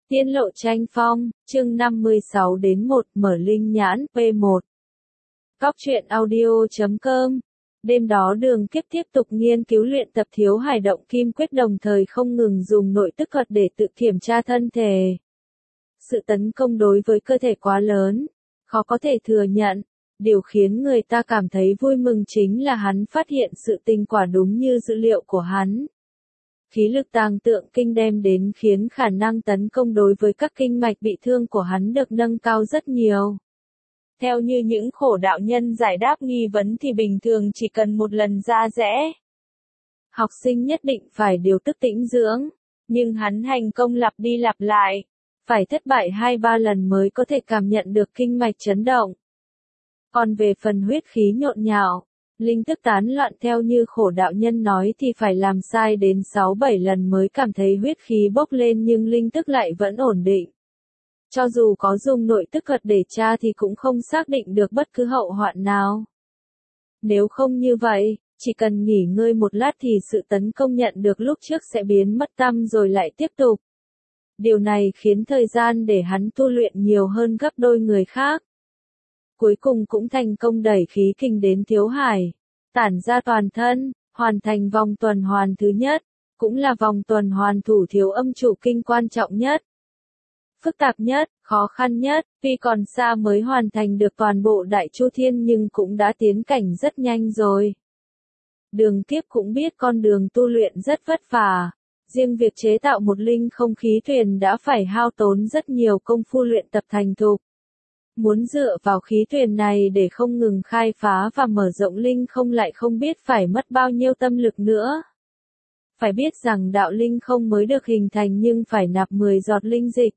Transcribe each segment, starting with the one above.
Tiên lộ tranh phong, chương 56 đến 1 mở linh nhãn, P1. Cóc truyện audio.com. Đêm đó Đường Kiếp tiếp tục nghiên cứu luyện tập Thiếu Hải Động Kim Quyết, đồng thời không ngừng dùng nội tức thuật để tự kiểm tra thân thể. Sự tấn công đối với cơ thể quá lớn, khó có thể thừa nhận. Điều khiến người ta cảm thấy vui mừng chính là hắn phát hiện sự tình quả đúng như dữ liệu của hắn. Khí lực tàng tượng kinh đem đến khiến khả năng tấn công đối với các kinh mạch bị thương của hắn được nâng cao rất nhiều. Theo như những khổ đạo nhân giải đáp nghi vấn thì bình thường chỉ cần một lần ra rẽ. Học sinh nhất định phải điều tức tĩnh dưỡng, nhưng hắn hành công lặp đi lặp lại, phải thất bại 2-3 lần mới có thể cảm nhận được kinh mạch chấn động. Còn về phần huyết khí nhộn nhạo, linh tức tán loạn theo như khổ đạo nhân nói thì phải làm sai đến 6-7 lần mới cảm thấy huyết khí bốc lên, nhưng linh tức lại vẫn ổn định. Cho dù có dùng nội tức thuật để tra thì cũng không xác định được bất cứ hậu hoạn nào. Nếu không như vậy, chỉ cần nghỉ ngơi một lát thì sự tấn công nhận được lúc trước sẽ biến mất tăm rồi lại tiếp tục. Điều này khiến thời gian để hắn tu luyện nhiều hơn gấp đôi người khác. Cuối cùng cũng thành công đẩy khí kình đến Thiếu Hải, tản ra toàn thân, hoàn thành vòng tuần hoàn thứ nhất, cũng là vòng tuần hoàn thủ thiếu âm trụ kinh quan trọng nhất. Phức tạp nhất, khó khăn nhất, tuy còn xa mới hoàn thành được toàn bộ Đại Chu Thiên nhưng cũng đã tiến cảnh rất nhanh rồi. Đường Kiếp cũng biết con đường tu luyện rất vất vả, riêng việc chế tạo một linh không khí thuyền đã phải hao tốn rất nhiều công phu luyện tập thành thục. Muốn dựa vào khí thuyền này để không ngừng khai phá và mở rộng linh không lại không biết phải mất bao nhiêu tâm lực nữa. Phải biết rằng đạo linh không mới được hình thành nhưng phải nạp 10 giọt linh dịch,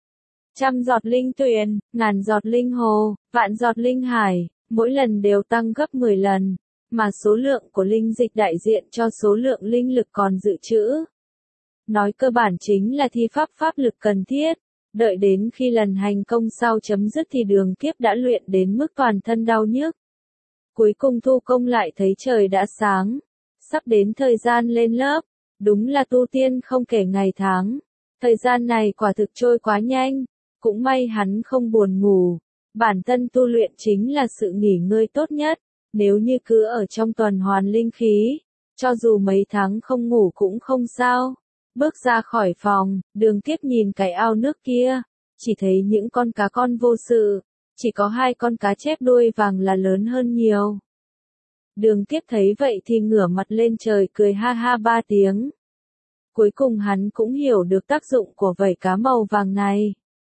100 giọt linh tuyền, 1000 giọt linh hồ, vạn giọt linh hải, mỗi lần đều tăng gấp 10 lần, mà số lượng của linh dịch đại diện cho số lượng linh lực còn dự trữ. Nói cơ bản chính là thi pháp lực cần thiết. Đợi đến khi lần hành công sau chấm dứt thì Đường Kiếp đã luyện đến mức toàn thân đau nhức. Cuối cùng thu công lại thấy trời đã sáng, sắp đến thời gian lên lớp, đúng là tu tiên không kể ngày tháng. Thời gian này quả thực trôi quá nhanh, cũng may hắn không buồn ngủ, bản thân tu luyện chính là sự nghỉ ngơi tốt nhất, nếu như cứ ở trong tuần hoàn linh khí, cho dù mấy tháng không ngủ cũng không sao. Bước ra khỏi phòng, Đường Kiếp nhìn cái ao nước kia, chỉ thấy những con cá con vô sự, chỉ có 2 con cá chép đuôi vàng là lớn hơn nhiều. Đường Kiếp thấy vậy thì ngửa mặt lên trời cười ha ha 3 tiếng. Cuối cùng hắn cũng hiểu được tác dụng của vảy cá màu vàng này.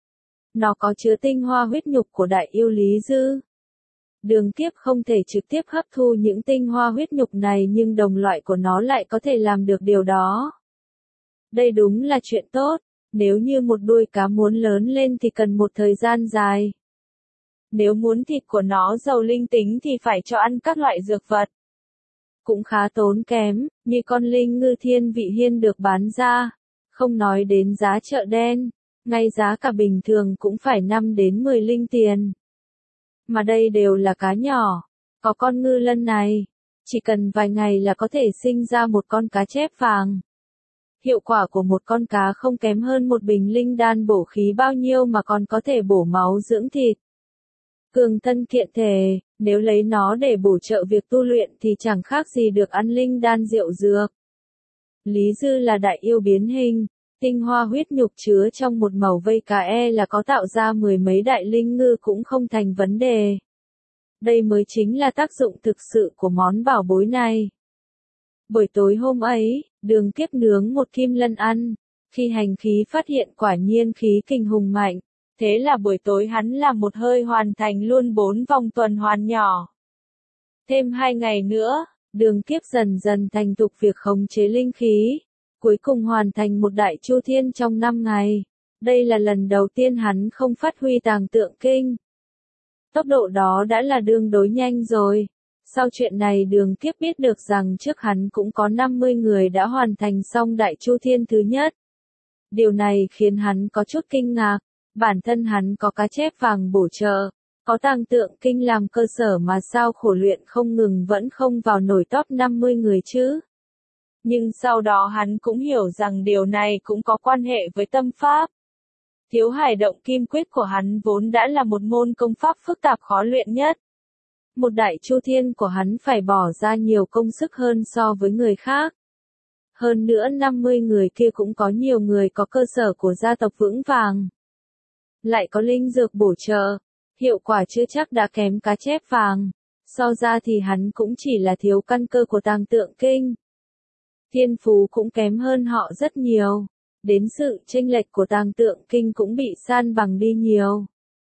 Nó có chứa tinh hoa huyết nhục của đại yêu Lý Dư. Đường Kiếp không thể trực tiếp hấp thu những tinh hoa huyết nhục này nhưng đồng loại của nó lại có thể làm được điều đó. Đây đúng là chuyện tốt, nếu như một đuôi cá muốn lớn lên thì cần một thời gian dài. Nếu muốn thịt của nó giàu linh tính thì phải cho ăn các loại dược vật. Cũng khá tốn kém, như con linh ngư thiên vị hiên được bán ra, không nói đến giá chợ đen, ngay giá cả bình thường cũng phải 5 đến 10 linh tiền. Mà đây đều là cá nhỏ, có con ngư lân này, chỉ cần vài ngày là có thể sinh ra một con cá chép vàng. Hiệu quả của một con cá không kém hơn một bình linh đan bổ khí bao nhiêu mà còn có thể bổ máu dưỡng thịt. Cường thân kiện thể, nếu lấy nó để bổ trợ việc tu luyện thì chẳng khác gì được ăn linh đan rượu dược. Lý Dư là đại yêu biến hình, tinh hoa huyết nhục chứa trong một mẩu vây cá là có tạo ra 10 mấy đại linh ngư cũng không thành vấn đề. Đây mới chính là tác dụng thực sự của món bảo bối này. Buổi tối hôm ấy, Đường Kiếp nướng một kim lân ăn, khi hành khí phát hiện quả nhiên khí kình hùng mạnh, thế là buổi tối hắn làm một hơi hoàn thành luôn 4 vòng tuần hoàn nhỏ. Thêm 2 ngày nữa, Đường Kiếp dần dần thành thục việc khống chế linh khí, cuối cùng hoàn thành một Đại Chu Thiên trong 5 ngày. Đây là lần đầu tiên hắn không phát huy tàng tượng kinh. Tốc độ đó đã là tương đối nhanh rồi. Sau chuyện này Đường Kiếp biết được rằng trước hắn cũng có 50 người đã hoàn thành xong Đại Chu Thiên thứ nhất. Điều này khiến hắn có chút kinh ngạc, bản thân hắn có cá chép vàng bổ trợ, có tàng tượng kinh làm cơ sở mà sao khổ luyện không ngừng vẫn không vào nổi top 50 người chứ. Nhưng sau đó hắn cũng hiểu rằng điều này cũng có quan hệ với tâm pháp. Thiếu hải động kim quyết của hắn vốn đã là một môn công pháp phức tạp khó luyện nhất. Một đại chu thiên của hắn phải bỏ ra nhiều công sức hơn so với người khác. Hơn nữa 50 người kia cũng có nhiều người có cơ sở của gia tộc vững vàng. Lại có linh dược bổ trợ, hiệu quả chưa chắc đã kém cá chép vàng. So ra thì hắn cũng chỉ là thiếu căn cơ của tàng tượng kinh. Thiên phú cũng kém hơn họ rất nhiều. Đến sự chênh lệch của tàng tượng kinh cũng bị san bằng đi nhiều.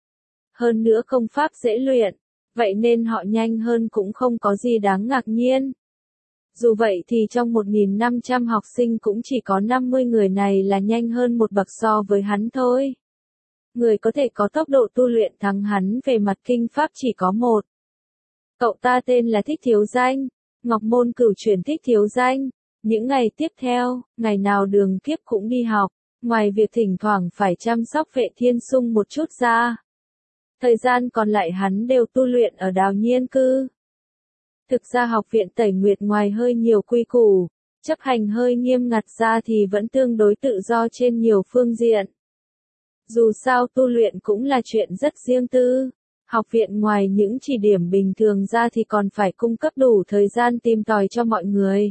Hơn nữa công pháp dễ luyện, vậy nên họ nhanh hơn cũng không có gì đáng ngạc nhiên. Dù vậy thì trong 1.500 học sinh cũng chỉ có 50 người này là nhanh hơn một bậc so với hắn thôi. Người có thể có tốc độ tu luyện thắng hắn về mặt kinh pháp chỉ có một. Cậu ta tên là Thích Thiếu Danh, Ngọc Môn Cửu Chuyển Thích Thiếu Danh. Những ngày tiếp theo, ngày nào Đường Kiếp cũng đi học, ngoài việc thỉnh thoảng phải chăm sóc Vệ Thiên Sung một chút ra. Thời gian còn lại hắn đều tu luyện ở Đào Nhiên Cư. Thực ra học viện Tẩy Nguyệt ngoài hơi nhiều quy củ, chấp hành hơi nghiêm ngặt ra thì vẫn tương đối tự do trên nhiều phương diện. Dù sao tu luyện cũng là chuyện rất riêng tư. Học viện ngoài những chỉ điểm bình thường ra thì còn phải cung cấp đủ thời gian tìm tòi cho mọi người.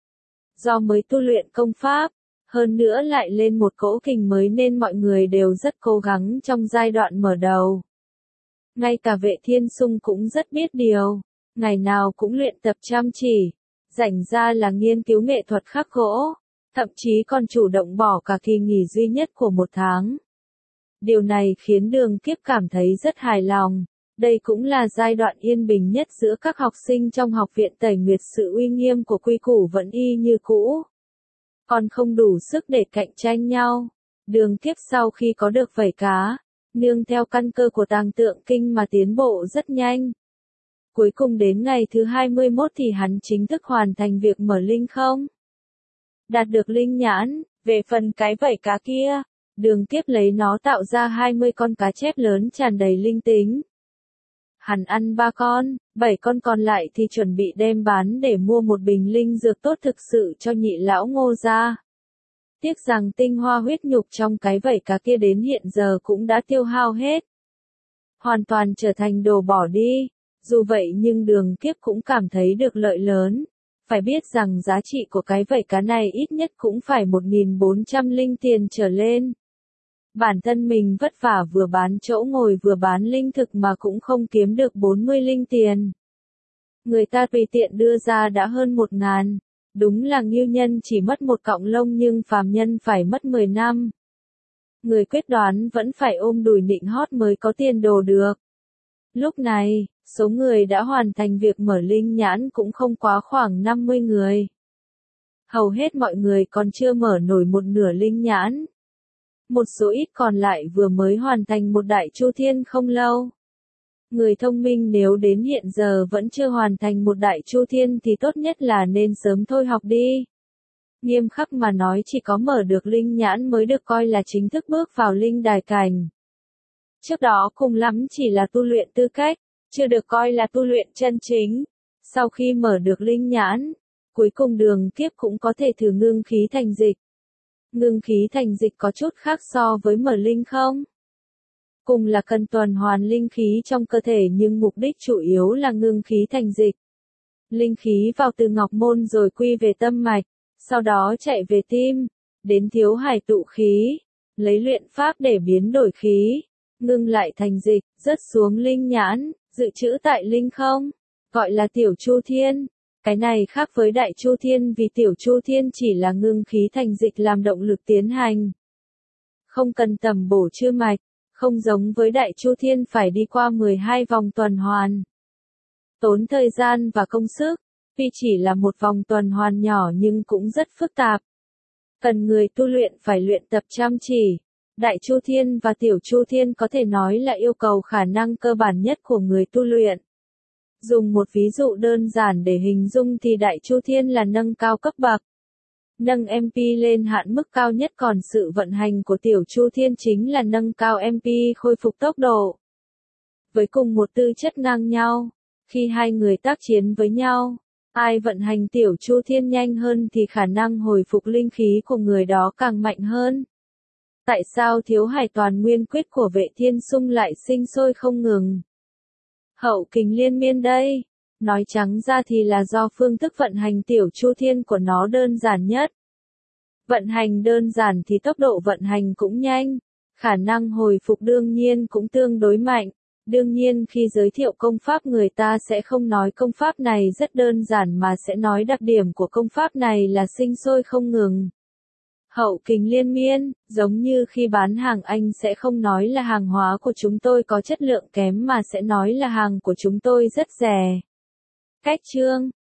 Do mới tu luyện công pháp, hơn nữa lại lên một cỗ kình mới nên mọi người đều rất cố gắng trong giai đoạn mở đầu. Ngay cả Vệ Thiên Sung cũng rất biết điều, ngày nào cũng luyện tập chăm chỉ, rảnh ra là nghiên cứu nghệ thuật khắc gỗ, thậm chí còn chủ động bỏ cả kỳ nghỉ duy nhất của một tháng. Điều này khiến Đường Kiếp cảm thấy rất hài lòng. Đây cũng là giai đoạn yên bình nhất giữa các học sinh trong học viện Tẩy Nguyệt, sự uy nghiêm của quy củ vẫn y như cũ. Còn không đủ sức để cạnh tranh nhau. Đường Kiếp sau khi có được vảy cá, nương theo căn cơ của tàng tượng kinh mà tiến bộ rất nhanh. Cuối cùng đến ngày thứ 21 thì hắn chính thức hoàn thành việc mở linh không. Đạt được linh nhãn, về phần cái vảy cá kia, Đường Kiếp lấy nó tạo ra 20 con cá chép lớn tràn đầy linh tính. Hắn ăn 3 con, 7 con còn lại thì chuẩn bị đem bán để mua một bình linh dược tốt thực sự cho nhị lão Ngô gia. Tiếc rằng tinh hoa huyết nhục trong cái vảy cá kia đến hiện giờ cũng đã tiêu hao hết. Hoàn toàn trở thành đồ bỏ đi. Dù vậy nhưng Đường Kiếp cũng cảm thấy được lợi lớn. Phải biết rằng giá trị của cái vảy cá này ít nhất cũng phải 1.400 linh tiền trở lên. Bản thân mình vất vả vừa bán chỗ ngồi vừa bán linh thực mà cũng không kiếm được 40 linh tiền. Người ta tùy tiện đưa ra đã hơn 1.000. Đúng là ngưu nhân chỉ mất một cọng lông nhưng phàm nhân phải mất 10 năm. Người quyết đoán vẫn phải ôm đùi nịnh hót mới có tiền đồ được. Lúc này, số người đã hoàn thành việc mở linh nhãn cũng không quá khoảng 50 người. Hầu hết mọi người còn chưa mở nổi một nửa linh nhãn. Một số ít còn lại vừa mới hoàn thành một đại chu thiên không lâu. Người thông minh nếu đến hiện giờ vẫn chưa hoàn thành một đại chu thiên thì tốt nhất là nên sớm thôi học đi. Nghiêm khắc mà nói chỉ có mở được linh nhãn mới được coi là chính thức bước vào linh đài cảnh. Trước đó cùng lắm chỉ là tu luyện tư cách, chưa được coi là tu luyện chân chính. Sau khi mở được linh nhãn, cuối cùng Đường Kiếp cũng có thể thử ngưng khí thành dịch. Ngưng khí thành dịch có chút khác so với mở linh không? Cùng là cần tuần hoàn linh khí trong cơ thể nhưng mục đích chủ yếu là ngưng khí thành dịch. Linh khí vào từ ngọc môn rồi quy về tâm mạch, sau đó chạy về tim, đến thiếu hải tụ khí, lấy luyện pháp để biến đổi khí, ngưng lại thành dịch, rớt xuống linh nhãn, dự trữ tại linh không, gọi là tiểu chu thiên. Cái này khác với đại chu thiên vì tiểu chu thiên chỉ là ngưng khí thành dịch làm động lực tiến hành. Không cần tầm bổ chư mạch, không giống với đại chu thiên phải đi qua 12 vòng tuần hoàn. Tốn thời gian và công sức, tuy chỉ là một vòng tuần hoàn nhỏ nhưng cũng rất phức tạp. Cần người tu luyện phải luyện tập chăm chỉ. Đại chu thiên và tiểu chu thiên có thể nói là yêu cầu khả năng cơ bản nhất của người tu luyện. Dùng một ví dụ đơn giản để hình dung thì đại chu thiên là nâng cao cấp bậc. Nâng MP lên hạn mức cao nhất, còn sự vận hành của tiểu chu thiên chính là nâng cao MP khôi phục tốc độ. Với cùng một tư chất ngang nhau, khi hai người tác chiến với nhau, ai vận hành tiểu chu thiên nhanh hơn thì khả năng hồi phục linh khí của người đó càng mạnh hơn. Tại sao thiếu hải toàn nguyên quyết của Vệ Thiên Sung lại sinh sôi không ngừng? Hậu kình liên miên đây. Nói trắng ra thì là do phương thức vận hành tiểu chu thiên của nó đơn giản nhất. Vận hành đơn giản thì tốc độ vận hành cũng nhanh, khả năng hồi phục đương nhiên cũng tương đối mạnh. Đương nhiên khi giới thiệu công pháp người ta sẽ không nói công pháp này rất đơn giản mà sẽ nói đặc điểm của công pháp này là sinh sôi không ngừng. Hậu kình liên miên, giống như khi bán hàng anh sẽ không nói là hàng hóa của chúng tôi có chất lượng kém mà sẽ nói là hàng của chúng tôi rất rẻ. Cách chương